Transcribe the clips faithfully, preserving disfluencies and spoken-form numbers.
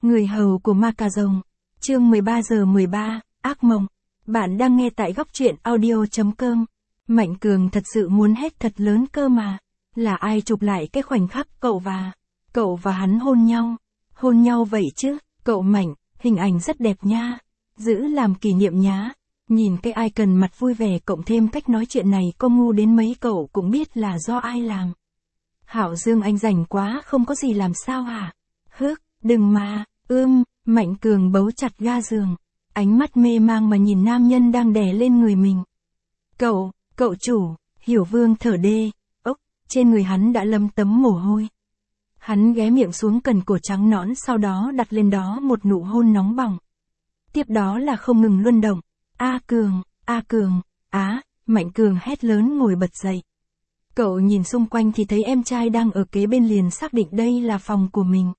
Người hầu của ma cà rồng. Chương mười ba giờ mười ba, ác mộng. Bạn đang nghe tại góc truyện audio chấm com. Mạnh Cường thật sự muốn hét thật lớn cơ mà. Là ai chụp lại cái khoảnh khắc cậu và... Cậu và hắn hôn nhau. Hôn nhau vậy chứ, cậu Mạnh, hình ảnh rất đẹp nha. Giữ làm kỷ niệm nhá. Nhìn cái icon mặt vui vẻ cộng thêm cách nói chuyện này có ngu đến mấy cậu cũng biết là do ai làm. Hạo Dương anh rảnh quá không có gì làm sao hả? Hước, đừng mà, ưm, Mạnh Cường bấu chặt ga giường. Ánh mắt mê mang mà nhìn nam nhân đang đè lên người mình. Cậu, cậu chủ, Hiểu Vương thở đê, ốc, trên người hắn đã lấm tấm mồ hôi. Hắn ghé miệng xuống cần cổ trắng nõn sau đó đặt lên đó một nụ hôn nóng bỏng. Tiếp đó là không ngừng luân động. A Cường, A Cường, á, Mạnh Cường hét lớn ngồi bật dậy. Cậu nhìn xung quanh thì thấy em trai đang ở kế bên liền xác định đây là phòng của mình.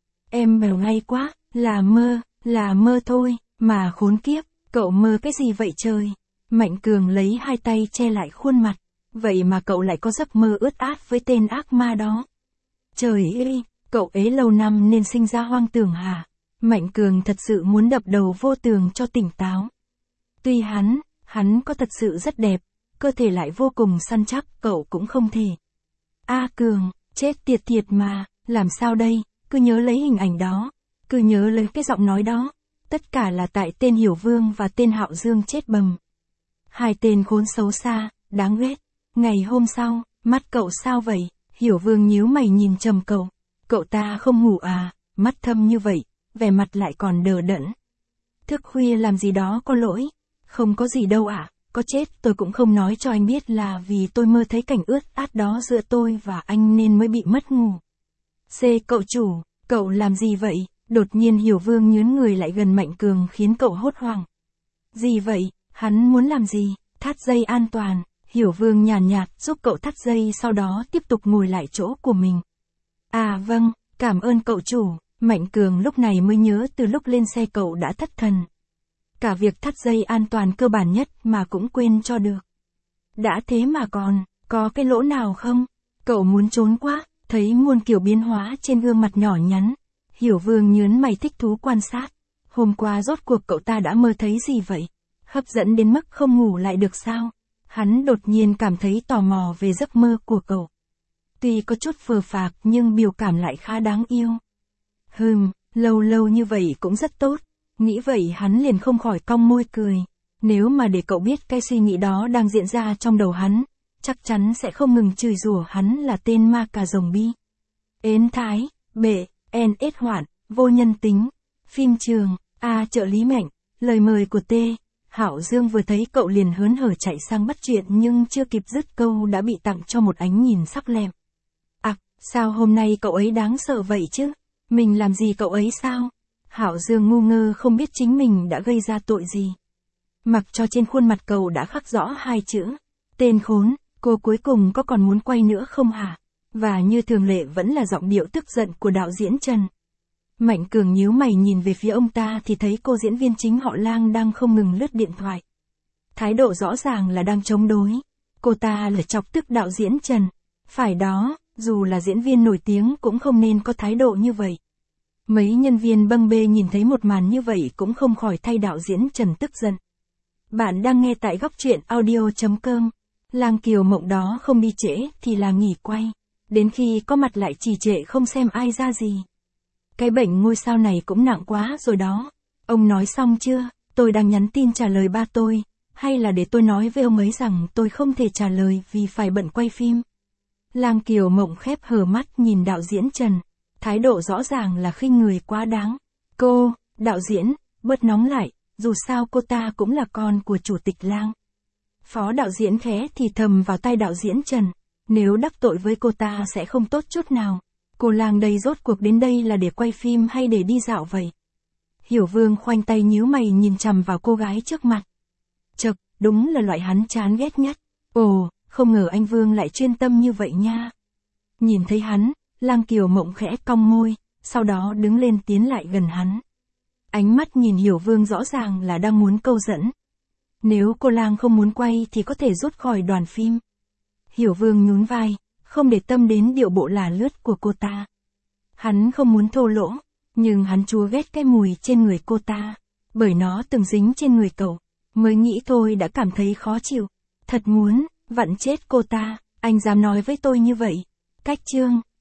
Em bèo ngay quá, là mơ, là mơ thôi, mà khốn kiếp, cậu mơ cái gì vậy trời? Mạnh Cường lấy hai tay che lại khuôn mặt, vậy mà cậu lại có giấc mơ ướt át với tên ác ma đó. Trời ơi, cậu ấy lâu năm nên sinh ra hoang tưởng hả? Mạnh Cường thật sự muốn đập đầu vô tường cho tỉnh táo. Tuy hắn, hắn có thật sự rất đẹp, cơ thể lại vô cùng săn chắc, cậu cũng không thể. A Cường, chết tiệt tiệt mà, làm sao đây, cứ nhớ lấy hình ảnh đó, cứ nhớ lấy cái giọng nói đó, tất cả là tại tên Hiểu Vương và tên Hạo Dương chết bầm. Hai tên khốn xấu xa, đáng ghét. Ngày hôm sau, mắt cậu sao vậy? Hiểu Vương nhíu mày nhìn trầm cậu. Cậu ta không ngủ à, mắt thâm như vậy, vẻ mặt lại còn đờ đẫn. Thức khuya làm gì đó có lỗi. Không có gì đâu ạ, à, có chết tôi cũng không nói cho anh biết là vì tôi mơ thấy cảnh ướt át đó giữa tôi và anh nên mới bị mất ngủ. C cậu chủ, cậu làm gì vậy? Đột nhiên Hiểu Vương nhướn người lại gần Mạnh Cường khiến cậu hốt hoảng. Gì vậy, hắn muốn làm gì? Thắt dây an toàn, Hiểu Vương nhàn nhạt, nhạt giúp cậu thắt dây sau đó tiếp tục ngồi lại chỗ của mình. À vâng, cảm ơn cậu chủ, Mạnh Cường lúc này mới nhớ từ lúc lên xe cậu đã thất thần. Cả việc thắt dây an toàn cơ bản nhất mà cũng quên cho được. Đã thế mà còn, có cái lỗ nào không? Cậu muốn trốn quá, thấy muôn kiểu biến hóa trên gương mặt nhỏ nhắn. Hiểu Vương nhớn mày thích thú quan sát. Hôm qua rốt cuộc cậu ta đã mơ thấy gì vậy? Hấp dẫn đến mức không ngủ lại được sao? Hắn đột nhiên cảm thấy tò mò về giấc mơ của cậu. Tuy có chút phờ phạc nhưng biểu cảm lại khá đáng yêu. Hừm, lâu lâu như vậy cũng rất tốt. Nghĩ vậy hắn liền không khỏi cong môi cười. Nếu mà để cậu biết cái suy nghĩ đó đang diễn ra trong đầu hắn, chắc chắn sẽ không ngừng chửi rủa hắn là tên ma cà rồng bi. Ến thái, bệ, en ết hoạn, vô nhân tính. Phim trường, A trợ lý Mạnh, lời mời của T. Hạo Dương vừa thấy cậu liền hớn hở chạy sang bắt chuyện nhưng chưa kịp dứt câu đã bị tặng cho một ánh nhìn sắc lẹm. À, sao hôm nay cậu ấy đáng sợ vậy chứ? Mình làm gì cậu ấy sao? Hạo Dương ngu ngơ không biết chính mình đã gây ra tội gì. Mặc cho trên khuôn mặt cậu đã khắc rõ hai chữ. Tên khốn, cô cuối cùng có còn muốn quay nữa không hả? Và như thường lệ vẫn là giọng điệu tức giận của đạo diễn Trần. Mạnh Cường nhíu mày nhìn về phía ông ta thì thấy cô diễn viên chính họ Lang đang không ngừng lướt điện thoại. Thái độ rõ ràng là đang chống đối. Cô ta là chọc tức đạo diễn Trần. Phải đó, dù là diễn viên nổi tiếng cũng không nên có thái độ như vậy. Mấy nhân viên bâng bê nhìn thấy một màn như vậy cũng không khỏi thay đạo diễn Trần tức giận. Bạn đang nghe tại góc truyện audio chấm com. Lang Kiều Mộng đó không đi trễ thì là nghỉ quay. Đến khi có mặt lại trì trệ không xem ai ra gì. Cái bệnh ngôi sao này cũng nặng quá rồi đó. Ông nói xong chưa? Tôi đang nhắn tin trả lời ba tôi. Hay là để tôi nói với ông ấy rằng tôi không thể trả lời vì phải bận quay phim. Lang Kiều Mộng khép hờ mắt nhìn đạo diễn Trần. Thái độ rõ ràng là khinh người quá đáng. Cô, đạo diễn, bớt nóng lại, dù sao cô ta cũng là con của chủ tịch Lang. Phó đạo diễn khẽ thì thầm vào tai đạo diễn Trần. Nếu đắc tội với cô ta sẽ không tốt chút nào. Cô Lang đây rốt cuộc đến đây là để quay phim hay để đi dạo vậy? Hiểu Vương khoanh tay nhíu mày nhìn chằm vào cô gái trước mặt. Chậc, đúng là loại hắn chán ghét nhất. Ồ, không ngờ anh Vương lại chuyên tâm như vậy nha. Nhìn thấy hắn, Lang Kiều Mộng khẽ cong môi, sau đó đứng lên tiến lại gần hắn. Ánh mắt nhìn Hiểu Vương rõ ràng là đang muốn câu dẫn. Nếu cô Lang không muốn quay thì có thể rút khỏi đoàn phim. Hiểu Vương nhún vai, không để tâm đến điệu bộ lả lướt của cô ta. Hắn không muốn thô lỗ, Nhưng hắn chúa ghét cái mùi trên người cô ta. Bởi nó từng dính trên người cậu. Mới nghĩ thôi đã cảm thấy khó chịu. Thật muốn, vặn chết cô ta, anh dám nói với tôi như vậy. Cách chương